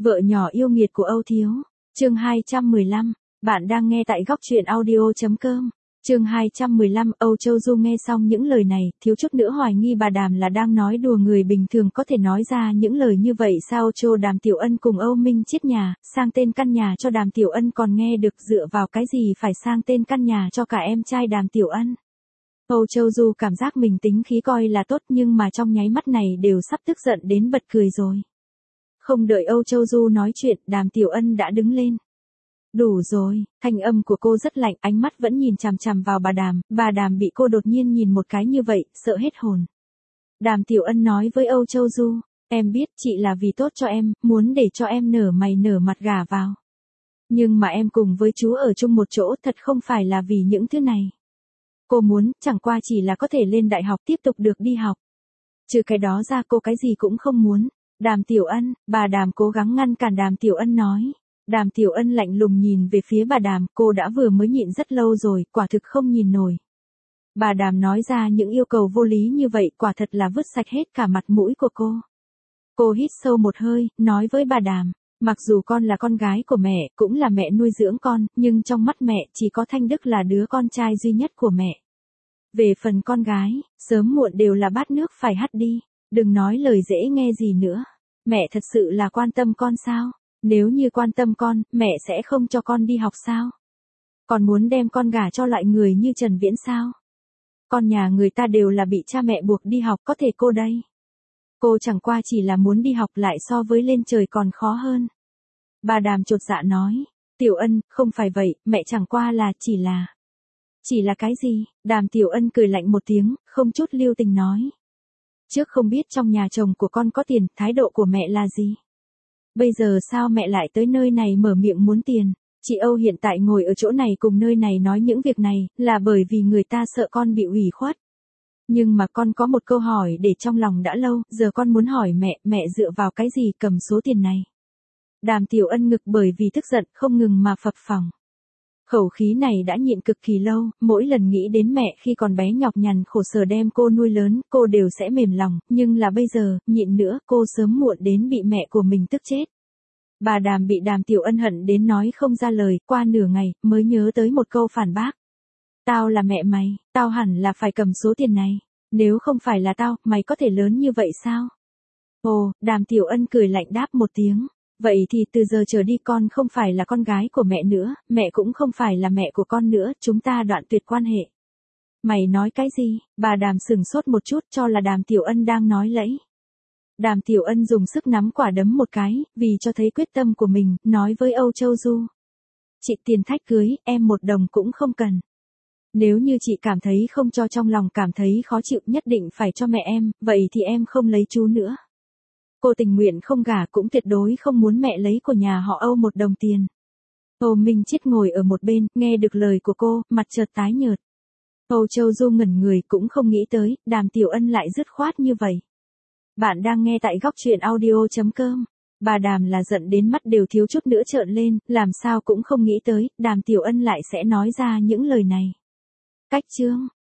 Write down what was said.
Vợ nhỏ yêu nghiệt của Âu Thiếu. Chương 215. Bạn đang nghe tại góc truyện audio.com. Chương 215. Âu Châu Du nghe xong những lời này, thiếu chút nữa hoài nghi bà Đàm là đang nói đùa. Người bình thường có thể nói ra những lời như vậy sao? Châu Đàm Tiểu Ân cùng Âu Minh Chiết nhà, sang tên căn nhà cho Đàm Tiểu Ân còn nghe được, dựa vào cái gì phải sang tên căn nhà cho cả em trai Đàm Tiểu Ân? Âu Châu Du cảm giác mình tính khí coi là tốt, nhưng mà trong nháy mắt này đều sắp tức giận đến bật cười rồi. Không đợi Âu Châu Du nói chuyện, Đàm Tiểu Ân đã đứng lên. Đủ rồi, thanh âm của cô rất lạnh, ánh mắt vẫn nhìn chằm chằm vào bà Đàm bị cô đột nhiên nhìn một cái như vậy, sợ hết hồn. Đàm Tiểu Ân nói với Âu Châu Du, em biết chị là vì tốt cho em, muốn để cho em nở mày nở mặt gả vào. Nhưng mà em cùng với chú ở chung một chỗ thật không phải là vì những thứ này. Cô muốn, chẳng qua chỉ là có thể lên đại học tiếp tục được đi học. Trừ cái đó ra cô cái gì cũng không muốn. Đàm Tiểu Ân, bà Đàm cố gắng ngăn cản Đàm Tiểu Ân nói. Đàm Tiểu Ân lạnh lùng nhìn về phía bà Đàm, cô đã vừa mới nhịn rất lâu rồi, quả thực không nhìn nổi. Bà Đàm nói ra những yêu cầu vô lý như vậy, quả thật là vứt sạch hết cả mặt mũi của cô. Cô hít sâu một hơi, nói với bà Đàm, mặc dù con là con gái của mẹ, cũng là mẹ nuôi dưỡng con, nhưng trong mắt mẹ chỉ có Thanh Đức là đứa con trai duy nhất của mẹ. Về phần con gái, sớm muộn đều là bát nước phải hắt đi, đừng nói lời dễ nghe gì nữa. Mẹ thật sự là quan tâm con sao? Nếu như quan tâm con, mẹ sẽ không cho con đi học sao? Còn muốn đem con gả cho loại người như Trần Viễn sao? Con nhà người ta đều là bị cha mẹ buộc đi học, có thể cô đây. Cô chẳng qua chỉ là muốn đi học, lại so với lên trời còn khó hơn. Bà Đàm chột dạ nói, Tiểu Ân, không phải vậy, mẹ chẳng qua là Chỉ là cái gì? Đàm Tiểu Ân cười lạnh một tiếng, không chút lưu tình nói. Trước không biết trong nhà chồng của con có tiền, thái độ của mẹ là gì? Bây giờ sao mẹ lại tới nơi này mở miệng muốn tiền? Chị Âu hiện tại ngồi ở chỗ này cùng nơi này nói những việc này, là bởi vì người ta sợ con bị ủy khuất. Nhưng mà con có một câu hỏi để trong lòng đã lâu, giờ con muốn hỏi mẹ dựa vào cái gì cầm số tiền này? Đàm Tiểu Ân ngực bởi vì tức giận không ngừng mà phập phồng. Khẩu khí này đã nhịn cực kỳ lâu, mỗi lần nghĩ đến mẹ khi còn bé nhọc nhằn khổ sở đem cô nuôi lớn, cô đều sẽ mềm lòng, nhưng là bây giờ, nhịn nữa, cô sớm muộn đến bị mẹ của mình tức chết. Bà Đàm bị Đàm Tiểu Ân hận đến nói không ra lời, qua nửa ngày, mới nhớ tới một câu phản bác. Tao là mẹ mày, tao hẳn là phải cầm số tiền này, nếu không phải là tao, mày có thể lớn như vậy sao? Ồ, Đàm Tiểu Ân cười lạnh đáp một tiếng. Vậy thì từ giờ trở đi con không phải là con gái của mẹ nữa, mẹ cũng không phải là mẹ của con nữa, chúng ta đoạn tuyệt quan hệ. Mày nói cái gì? Bà Đàm sừng sốt một chút, cho là Đàm Tiểu Ân đang nói lẫy. Đàm Tiểu Ân dùng sức nắm quả đấm một cái, vì cho thấy quyết tâm của mình, nói với Âu Châu Du. Chị tiền thách cưới, em một đồng cũng không cần. Nếu như chị cảm thấy không cho, trong lòng cảm thấy khó chịu, nhất định phải cho mẹ em, vậy thì em không lấy chú nữa. Cô tình nguyện không gả, cũng tuyệt đối không muốn mẹ lấy của nhà họ Âu một đồng tiền. Âu Minh Chiết ngồi ở một bên, nghe được lời của cô, mặt chợt tái nhợt. Âu Châu Du ngẩn người, cũng không nghĩ tới, Đàm Tiểu Ân lại dứt khoát như vậy. Bạn đang nghe tại góc truyện audio.com. Bà Đàm là giận đến mắt đều thiếu chút nữa trợn lên, làm sao cũng không nghĩ tới, Đàm Tiểu Ân lại sẽ nói ra những lời này. Cách chương